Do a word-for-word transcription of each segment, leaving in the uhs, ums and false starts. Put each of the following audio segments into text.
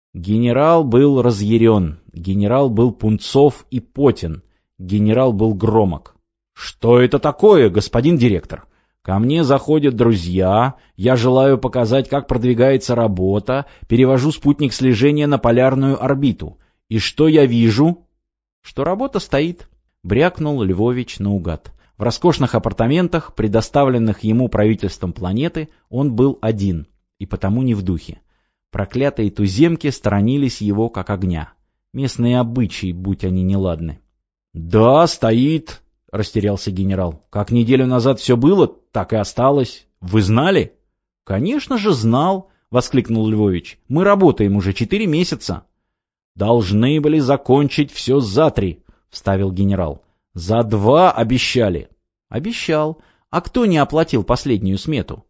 Генерал был разъярен, генерал был пунцов и потен, генерал был громок. «Что это такое, господин директор? Ко мне заходят друзья, я желаю показать, как продвигается работа, перевожу спутник слежения на полярную орбиту. И что я вижу?» «Что работа стоит», — брякнул Львович наугад. В роскошных апартаментах, предоставленных ему правительством планеты, он был один, и потому не в духе. Проклятые туземки сторонились его как огня. Местные обычаи, будь они неладны. «Да, стоит», — растерялся генерал. «Как неделю назад все было, так и осталось. Вы знали?» «Конечно же знал», — воскликнул Львович. «Мы работаем уже четыре месяца». «Должны были закончить все за три», — вставил генерал. «За два обещали». «Обещал. А кто не оплатил последнюю смету?»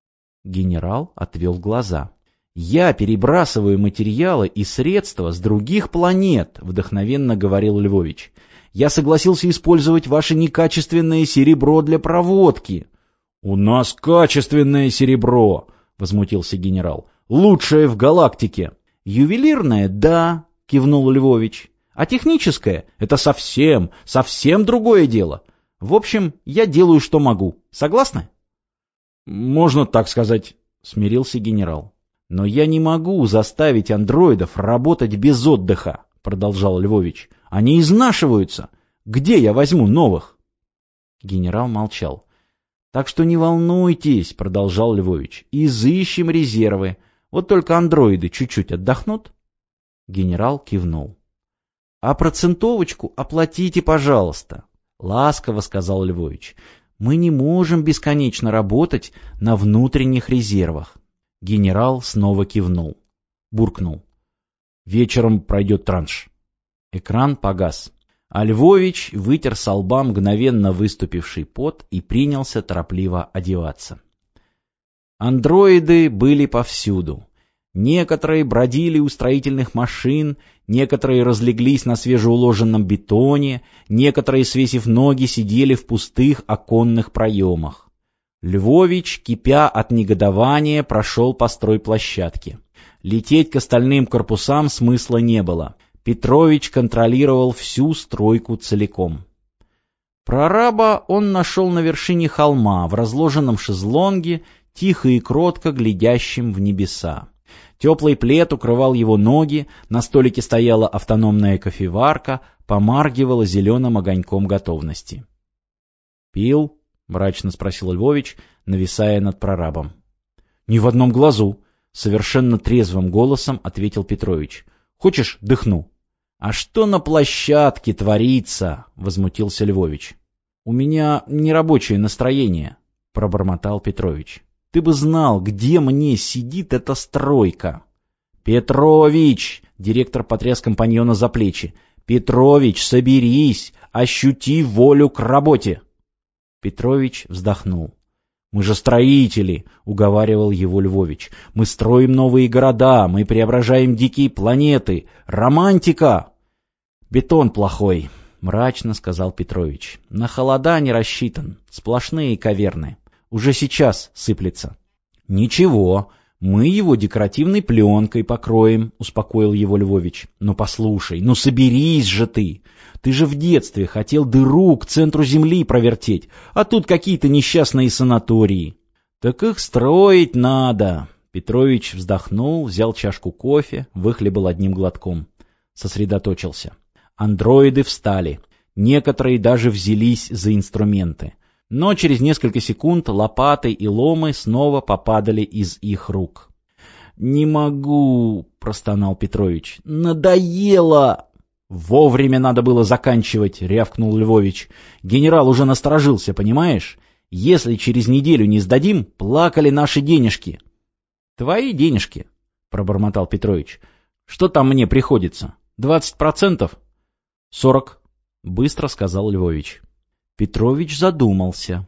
Генерал отвел глаза. «Я перебрасываю материалы и средства с других планет», — вдохновенно говорил Львович. «Я согласился использовать ваше некачественное серебро для проводки». «У нас качественное серебро», — возмутился генерал. «Лучшее в галактике». «Ювелирное, да», — кивнул Львович. «А техническое — это совсем, совсем другое дело. В общем, я делаю, что могу. Согласны?» «Можно так сказать», — смирился генерал. «Но я не могу заставить андроидов работать без отдыха», — продолжал Львович. «Они изнашиваются. Где я возьму новых?» Генерал молчал. «Так что не волнуйтесь», — продолжал Львович. «Изыщем резервы. Вот только андроиды чуть-чуть отдохнут». Генерал кивнул. «А процентовочку оплатите, пожалуйста», — ласково сказал Львович. «Мы не можем бесконечно работать на внутренних резервах». Генерал снова кивнул. Буркнул. «Вечером пройдет транш». Экран погас. А Львович вытер со лба мгновенно выступивший пот и принялся торопливо одеваться. Андроиды были повсюду. Некоторые бродили у строительных машин, некоторые разлеглись на свежеуложенном бетоне, некоторые, свесив ноги, сидели в пустых оконных проемах. Львович, кипя от негодования, прошел по стройплощадке. Лететь к остальным корпусам смысла не было. Петрович контролировал всю стройку целиком. Прораба он нашел на вершине холма, в разложенном шезлонге, тихо и кротко глядящим в небеса. Теплый плед укрывал его ноги, на столике стояла автономная кофеварка, помаргивала зеленым огоньком готовности. «Пил?» — мрачно спросил Львович, нависая над прорабом. «Ни в одном глазу», — совершенно трезвым голосом ответил Петрович. «Хочешь, дыхну?» «А что на площадке творится?» — возмутился Львович. «У меня нерабочее настроение», — пробормотал Петрович. «Ты бы знал, где мне сидит эта стройка». «Петрович!» — директор потряс компаньона за плечи. «Петрович, соберись! Ощути волю к работе!» Петрович вздохнул. «Мы же строители», — уговаривал его Львович. «Мы строим новые города, мы преображаем дикие планеты. Романтика!» «Бетон плохой», — мрачно сказал Петрович. «На холода не рассчитан, сплошные каверны. Уже сейчас сыплется». «Ничего, мы его декоративной пленкой покроем», — успокоил его Львович. «Ну послушай, ну соберись же ты! Ты же в детстве хотел дыру к центру Земли провертеть, а тут какие-то несчастные санатории». «Так их строить надо». Петрович вздохнул, взял чашку кофе, выхлебал одним глотком. Сосредоточился. Андроиды встали. Некоторые даже взялись за инструменты. Но через несколько секунд лопаты и ломы снова попадали из их рук. «Не могу», — простонал Петрович. «Надоело!» «Вовремя надо было заканчивать», — рявкнул Львович. «Генерал уже насторожился, понимаешь? Если через неделю не сдадим, плакали наши денежки». «Твои денежки», — пробормотал Петрович. «Что там мне приходится? Двадцать процентов?» «Сорок», — быстро сказал Львович. Петрович задумался.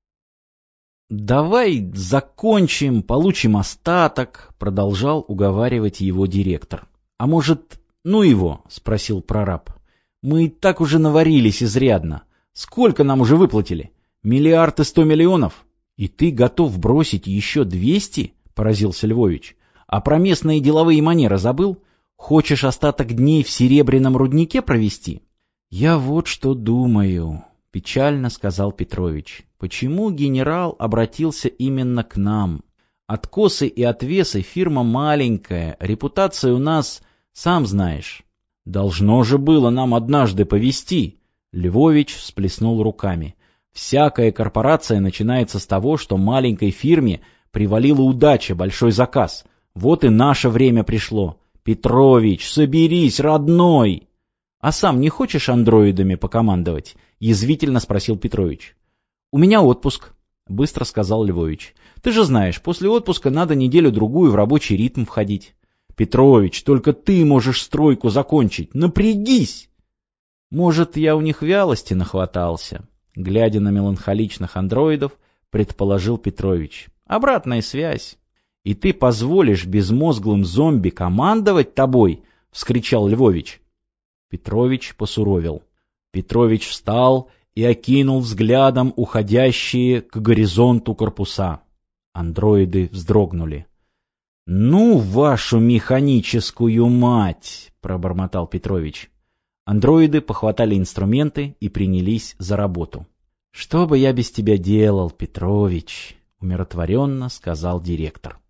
«Давай закончим, получим остаток», — продолжал уговаривать его директор. «А может, ну его?» — спросил прораб. «Мы и так уже наварились изрядно. Сколько нам уже выплатили? Миллиард и сто миллионов? И ты готов бросить еще двести?» — поразился Львович. «А про местные деловые манеры забыл? Хочешь остаток дней в серебряном руднике провести? Я вот что думаю, — печально сказал Петрович. Почему генерал обратился именно к нам? Откосы и отвесы фирма маленькая, репутация у нас, сам знаешь. Должно же было нам однажды повести. Львович всплеснул руками. Всякая корпорация начинается с того, что маленькой фирме привалила удача, большой заказ. Вот и наше время пришло. Петрович, соберись, родной! А сам не хочешь андроидами покомандовать? Язвительно спросил Петрович. У меня отпуск, быстро сказал Львович. Ты же знаешь, после отпуска надо неделю-другую в рабочий ритм входить. Петрович, только ты можешь стройку закончить. Напрягись! Может, я у них вялости нахватался? Глядя на меланхоличных андроидов, предположил Петрович. Обратная связь. И ты позволишь безмозглым зомби командовать тобой? Вскричал Львович. Петрович посуровил. Петрович встал и окинул взглядом уходящие к горизонту корпуса. Андроиды вздрогнули. «Ну, вашу механическую мать!» — пробормотал Петрович. Андроиды похватали инструменты и принялись за работу. «Что бы я без тебя делал, Петрович?» — умиротворенно сказал директор.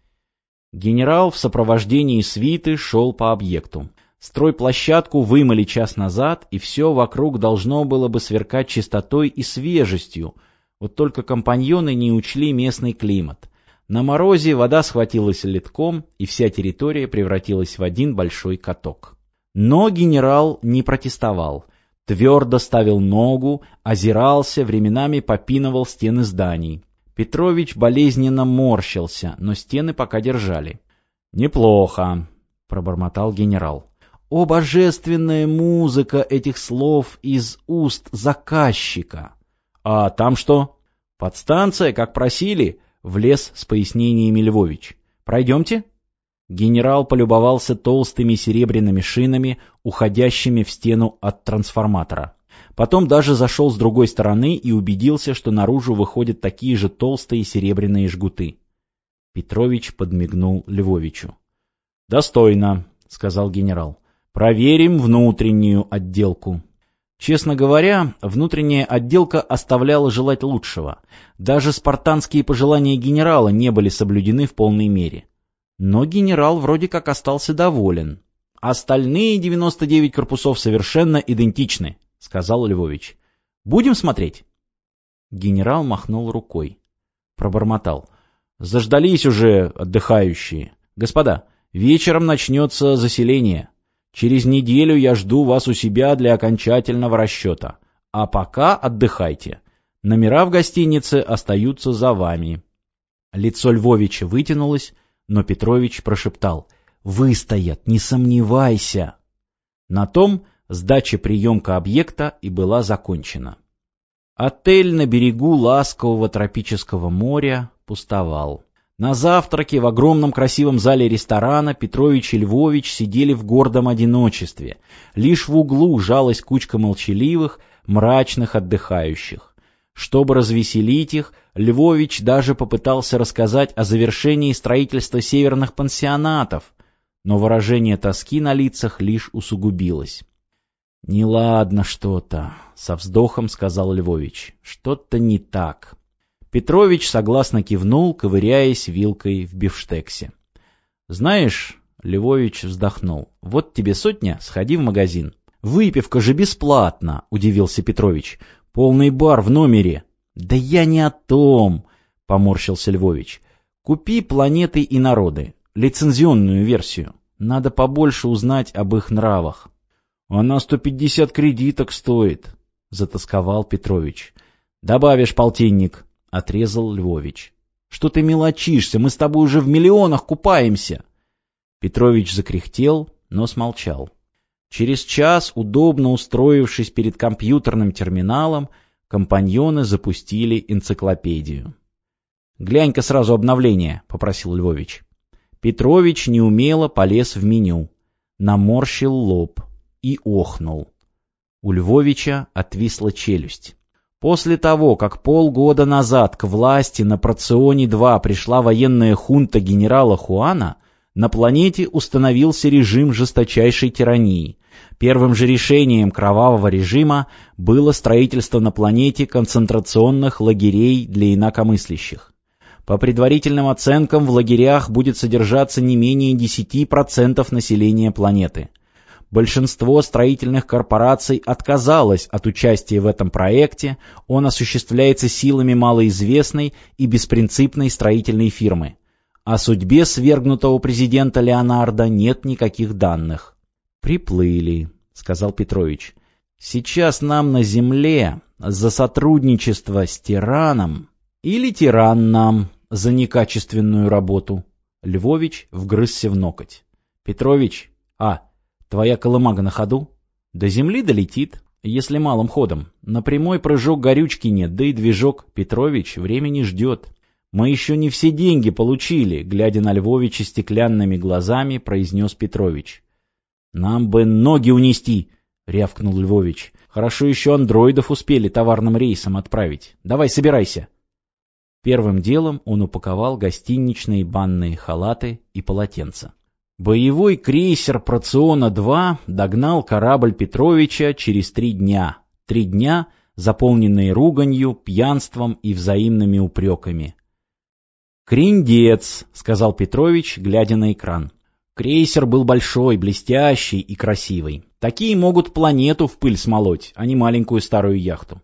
Генерал в сопровождении свиты шел по объекту. Стройплощадку вымыли час назад, и все вокруг должно было бы сверкать чистотой и свежестью. Вот только компаньоны не учли местный климат. На морозе вода схватилась ледком, и вся территория превратилась в один большой каток. Но генерал не протестовал. Твердо ставил ногу, озирался, временами попинывал стены зданий. Петрович болезненно морщился, но стены пока держали. «Неплохо», — пробормотал генерал. «О, божественная музыка этих слов из уст заказчика!» «А там что?» «Подстанция, как просили», — влез с пояснениями Львович. «Пройдемте?» Генерал полюбовался толстыми серебряными шинами, уходящими в стену от трансформатора. Потом даже зашел с другой стороны и убедился, что наружу выходят такие же толстые серебряные жгуты. Петрович подмигнул Львовичу. «Достойно», — сказал генерал. «Проверим внутреннюю отделку». Честно говоря, внутренняя отделка оставляла желать лучшего. Даже спартанские пожелания генерала не были соблюдены в полной мере. Но генерал вроде как остался доволен. «Остальные девяносто девять корпусов совершенно идентичны», — сказал Львович. «Будем смотреть?» Генерал махнул рукой. Пробормотал. «Заждались уже отдыхающие. Господа, вечером начнется заселение. Через неделю я жду вас у себя для окончательного расчета. А пока отдыхайте. Номера в гостинице остаются за вами». Лицо Львовича вытянулось, но Петрович прошептал. «Выстоят, не сомневайся». На том сдача-приемка объекта и была закончена. Отель на берегу ласкового тропического моря пустовал. На завтраке в огромном красивом зале ресторана Петрович и Львович сидели в гордом одиночестве. Лишь в углу жалась кучка молчаливых, мрачных отдыхающих. Чтобы развеселить их, Львович даже попытался рассказать о завершении строительства северных пансионатов, но выражение тоски на лицах лишь усугубилось. «Неладно что-то», — со вздохом сказал Львович. «Что-то не так». Петрович согласно кивнул, ковыряясь вилкой в бифштексе. «Знаешь», — Львович вздохнул, — «вот тебе сотня, сходи в магазин». «Выпивка же бесплатна», — удивился Петрович. «Полный бар в номере». «Да я не о том», — поморщился Львович. «Купи «Планеты и народы», лицензионную версию. Надо побольше узнать об их нравах». «Она сто пятьдесят кредиток стоит», — затасковал Петрович. «Добавишь полтинник», — отрезал Львович. «Что ты мелочишься? Мы с тобой уже в миллионах купаемся». Петрович закряхтел, но смолчал. Через час, удобно устроившись перед компьютерным терминалом, компаньоны запустили энциклопедию. «Глянь-ка сразу обновление», — попросил Львович. Петрович неумело полез в меню, наморщил лоб и охнул. У Львовича отвисла челюсть. После того, как полгода назад к власти на Проционе-два пришла военная хунта генерала Хуана, На планете установился режим жесточайшей тирании. Первым же решением кровавого режима было строительство на планете концентрационных лагерей для инакомыслящих. По предварительным оценкам, в лагерях будет содержаться не менее десяти процентов населения планеты. Большинство строительных корпораций отказалось от участия в этом проекте, он осуществляется силами малоизвестной и беспринципной строительной фирмы. О судьбе свергнутого президента Леонардо нет никаких данных. «Приплыли», — сказал Петрович. «Сейчас нам на Земле за сотрудничество с тираном или тиран нам за некачественную работу». Львович вгрызся в ноготь. «Петрович, а, твоя колымага на ходу? До Земли долетит, если малым ходом. На прямой прыжок горючки нет, да и движок. Петрович времени ждет. Мы еще не все деньги получили», — глядя на Львовича стеклянными глазами, произнес Петрович. «Нам бы ноги унести», — рявкнул Львович. «Хорошо еще андроидов успели товарным рейсом отправить. Давай, собирайся». Первым делом он упаковал гостиничные банные халаты и полотенца. Боевой крейсер «Проциона-два» догнал корабль Петровича через три дня. Три дня, заполненные руганью, пьянством и взаимными упреками. «Криндец», — сказал Петрович, глядя на экран. Крейсер был большой, блестящий и красивый. Такие могут планету в пыль смолоть, а не маленькую старую яхту.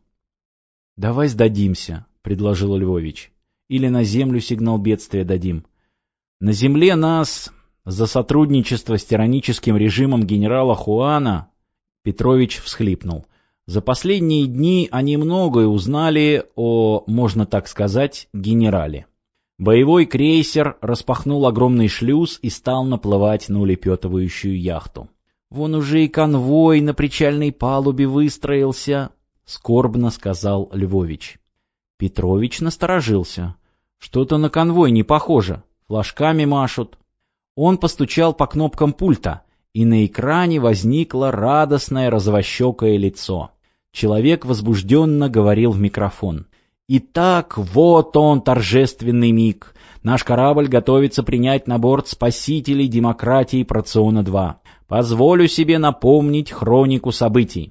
«Давай сдадимся», — предложил Львович. «Или на Землю сигнал бедствия дадим. На Земле нас за сотрудничество с тираническим режимом генерала Хуана...» Петрович всхлипнул. «За последние дни они многое узнали о, можно так сказать, генерале». Боевой крейсер распахнул огромный шлюз и стал наплывать на улепетывающую яхту. «Вон уже и конвой на причальной палубе выстроился», — скорбно сказал Львович. Петрович насторожился. «Что-то на конвой не похоже. Флажками машут». Он постучал по кнопкам пульта, и на экране возникло радостное розовощекое лицо. Человек возбужденно говорил в микрофон. «Итак, вот он, торжественный миг. Наш корабль готовится принять на борт спасителей демократии Проциона-два. Позволю себе напомнить хронику событий».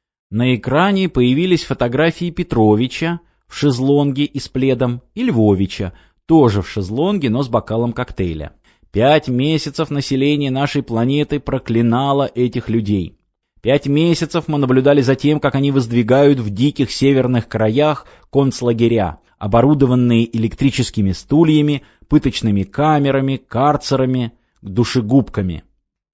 На экране появились фотографии Петровича в шезлонге и с пледом, и Львовича, тоже в шезлонге, но с бокалом коктейля. Пять месяцев население нашей планеты проклинало этих людей. Пять месяцев мы наблюдали за тем, как они воздвигают в диких северных краях концлагеря, оборудованные электрическими стульями, пыточными камерами, карцерами, душегубками.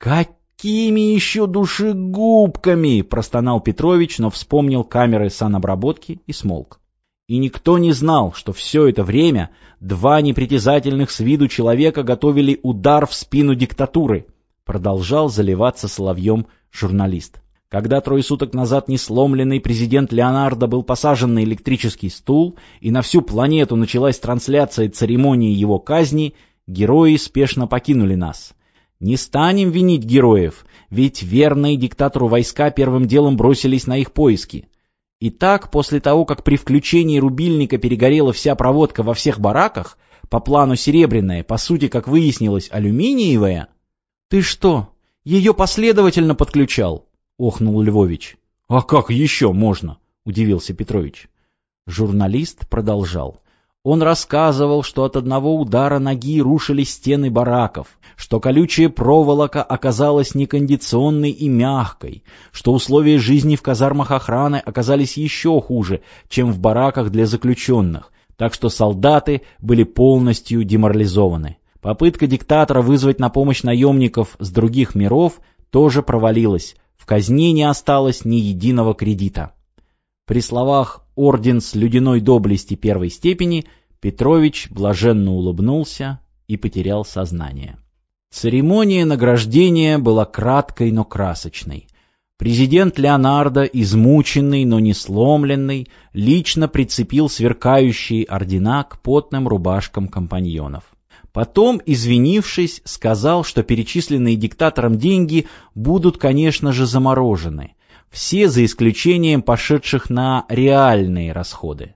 «Какими еще душегубками?» — простонал Петрович, но вспомнил камеры санобработки и смолк. И никто не знал, что все это время два непритязательных с виду человека готовили удар в спину диктатуры, продолжал заливаться соловьем журналист. Когда трое суток назад несломленный президент Леонардо был посажен на электрический стул, и на всю планету началась трансляция церемонии его казни, герои спешно покинули нас. Не станем винить героев, ведь верные диктатору войска первым делом бросились на их поиски. Итак, после того, как при включении рубильника перегорела вся проводка во всех бараках, по плану серебряная, по сути, как выяснилось, алюминиевая... «Ты что, ее последовательно подключал?» — охнул Львович. «А как еще можно?» — удивился Петрович. Журналист продолжал. Он рассказывал, что от одного удара ноги рушились стены бараков, что колючая проволока оказалась некондиционной и мягкой, что условия жизни в казармах охраны оказались еще хуже, чем в бараках для заключенных, так что солдаты были полностью деморализованы. Попытка диктатора вызвать на помощь наемников с других миров тоже провалилась, в казне не осталось ни единого кредита. При словах «орден с ледяной доблести первой степени» Петрович блаженно улыбнулся и потерял сознание. Церемония награждения была краткой, но красочной. Президент Леонардо, измученный, но не сломленный, лично прицепил сверкающие ордена к потным рубашкам компаньонов. Потом, извинившись, сказал, что перечисленные диктатором деньги будут, конечно же, заморожены. Все за исключением пошедших на реальные расходы.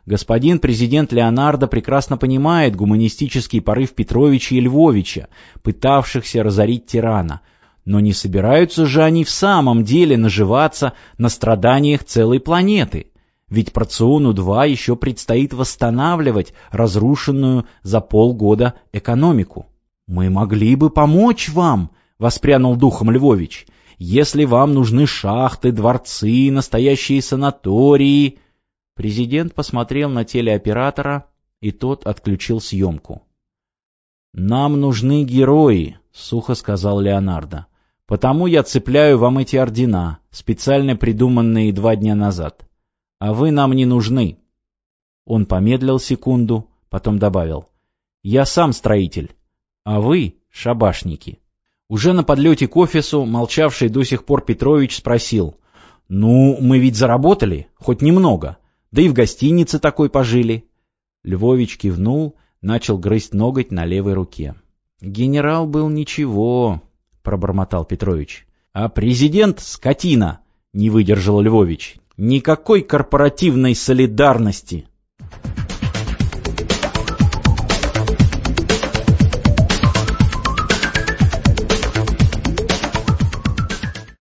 Господин президент Леонардо прекрасно понимает гуманистический порыв Петровича и Львовича, пытавшихся разорить тирана. Но не собираются же они в самом деле наживаться на страданиях целой планеты. Ведь Проциону-два еще предстоит восстанавливать разрушенную за полгода экономику. «Мы могли бы помочь вам», — воспрянул духом Львович. «Если вам нужны шахты, дворцы, настоящие санатории...» Президент посмотрел на телеоператора, и тот отключил съемку. «Нам нужны герои», — сухо сказал Леонардо. «Потому я цепляю вам эти ордена, специально придуманные два дня назад. А вы нам не нужны». Он помедлил секунду, потом добавил: «Я сам строитель, а вы — шабашники». Уже на подлете к офису молчавший до сих пор Петрович спросил: «Ну, мы ведь заработали, хоть немного, да и в гостинице такой пожили». Львович кивнул, начал грызть ноготь на левой руке. «Генерал был ничего», — пробормотал Петрович. «А президент — скотина», — не выдержал Львович. «Никакой корпоративной солидарности».